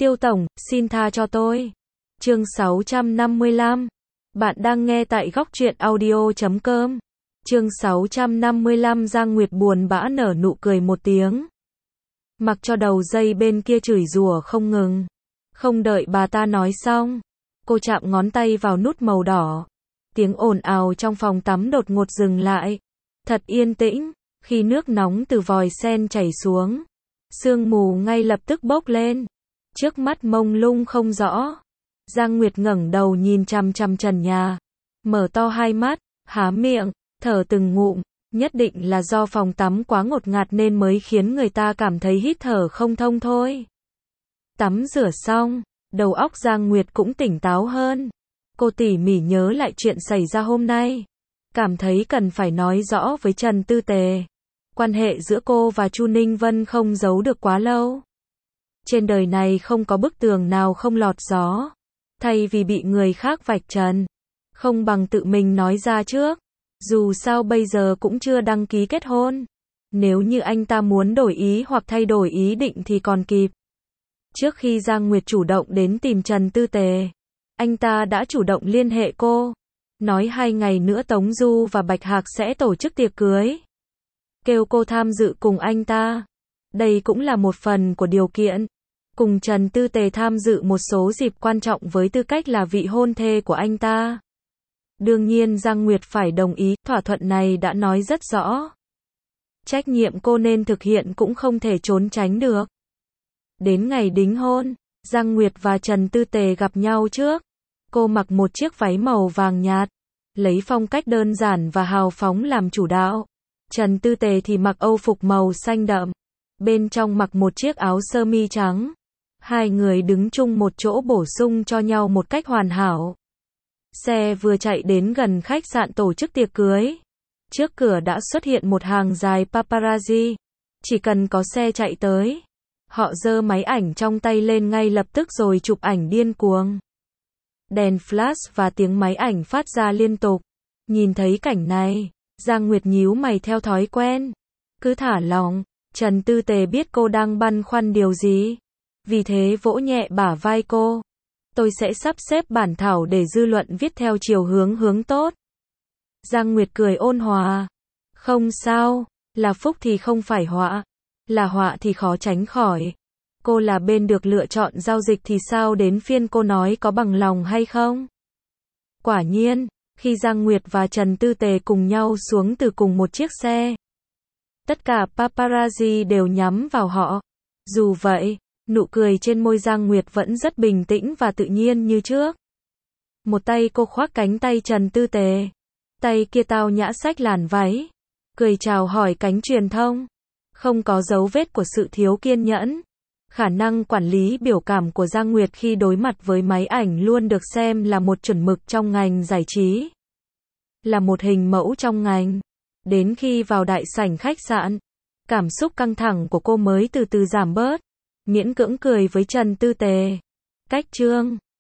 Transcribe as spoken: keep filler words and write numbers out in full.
Tiêu tổng, xin tha cho tôi. Chương sáu trăm năm mươi lăm. Bạn đang nghe tại góc truyện audio chấm com. Chương sáu trăm năm mươi lăm. Giang Nguyệt buồn bã nở nụ cười một tiếng. Mặc cho đầu dây bên kia chửi rủa không ngừng. Không đợi bà ta nói xong, cô chạm ngón tay vào nút màu đỏ. Tiếng ồn ào trong phòng tắm đột ngột dừng lại. Thật yên tĩnh, khi nước nóng từ vòi sen chảy xuống, sương mù ngay lập tức bốc lên. Trước mắt mông lung không rõ. Giang Nguyệt ngẩng đầu nhìn chằm chằm trần nhà, mở to hai mắt, há miệng, thở từng ngụm. Nhất định là do phòng tắm quá ngột ngạt nên mới khiến người ta cảm thấy hít thở không thông thôi. Tắm rửa xong, đầu óc Giang Nguyệt cũng tỉnh táo hơn. Cô tỉ mỉ nhớ lại chuyện xảy ra hôm nay, cảm thấy cần phải nói rõ với Trần Tư Tề. Quan hệ giữa cô và Chu Ninh Vân không giấu được quá lâu. Trên đời này không có bức tường nào không lọt gió. Thay vì bị người khác vạch trần, không bằng tự mình nói ra trước. Dù sao bây giờ cũng chưa đăng ký kết hôn. Nếu như anh ta muốn đổi ý hoặc thay đổi ý định thì còn kịp. Trước khi Giang Nguyệt chủ động đến tìm Trần Tư Tề, anh ta đã chủ động liên hệ cô, nói hai ngày nữa Tống Du và Bạch Hạc sẽ tổ chức tiệc cưới, kêu cô tham dự cùng anh ta. Đây cũng là một phần của điều kiện. Cùng Trần Tư Tề tham dự một số dịp quan trọng với tư cách là vị hôn thê của anh ta. Đương nhiên Giang Nguyệt phải đồng ý, thỏa thuận này đã nói rất rõ. Trách nhiệm cô nên thực hiện cũng không thể trốn tránh được. Đến ngày đính hôn, Giang Nguyệt và Trần Tư Tề gặp nhau trước. Cô mặc một chiếc váy màu vàng nhạt, lấy phong cách đơn giản và hào phóng làm chủ đạo. Trần Tư Tề thì mặc âu phục màu xanh đậm, bên trong mặc một chiếc áo sơ mi trắng. Hai người đứng chung một chỗ bổ sung cho nhau một cách hoàn hảo. Xe vừa chạy đến gần khách sạn tổ chức tiệc cưới, trước cửa đã xuất hiện một hàng dài paparazzi. Chỉ cần có xe chạy tới, họ giơ máy ảnh trong tay lên ngay lập tức rồi chụp ảnh điên cuồng. Đèn flash và tiếng máy ảnh phát ra liên tục. Nhìn thấy cảnh này, Giang Nguyệt nhíu mày theo thói quen. Cứ thả lỏng. Trần Tư Tề biết cô đang băn khoăn điều gì, vì thế vỗ nhẹ bả vai cô. Tôi sẽ sắp xếp bản thảo để dư luận viết theo chiều hướng hướng tốt. Giang Nguyệt cười ôn hòa. Không sao, là phúc thì không phải họa, là họa thì khó tránh khỏi. Cô là bên được lựa chọn giao dịch thì sao đến phiên cô nói có bằng lòng hay không? Quả nhiên, khi Giang Nguyệt và Trần Tư Tề cùng nhau xuống từ cùng một chiếc xe, tất cả paparazzi đều nhắm vào họ. Dù vậy, nụ cười trên môi Giang Nguyệt vẫn rất bình tĩnh và tự nhiên như trước. Một tay cô khoác cánh tay Trần Tư Tề, tay kia tao nhã xách làn váy, cười chào hỏi cánh truyền thông. Không có dấu vết của sự thiếu kiên nhẫn. Khả năng quản lý biểu cảm của Giang Nguyệt khi đối mặt với máy ảnh luôn được xem là một chuẩn mực trong ngành giải trí, là một hình mẫu trong ngành. Đến khi vào đại sảnh khách sạn, cảm xúc căng thẳng của cô mới từ từ giảm bớt. Miễn cưỡng cười với Trần Tư Tề. Cách trương.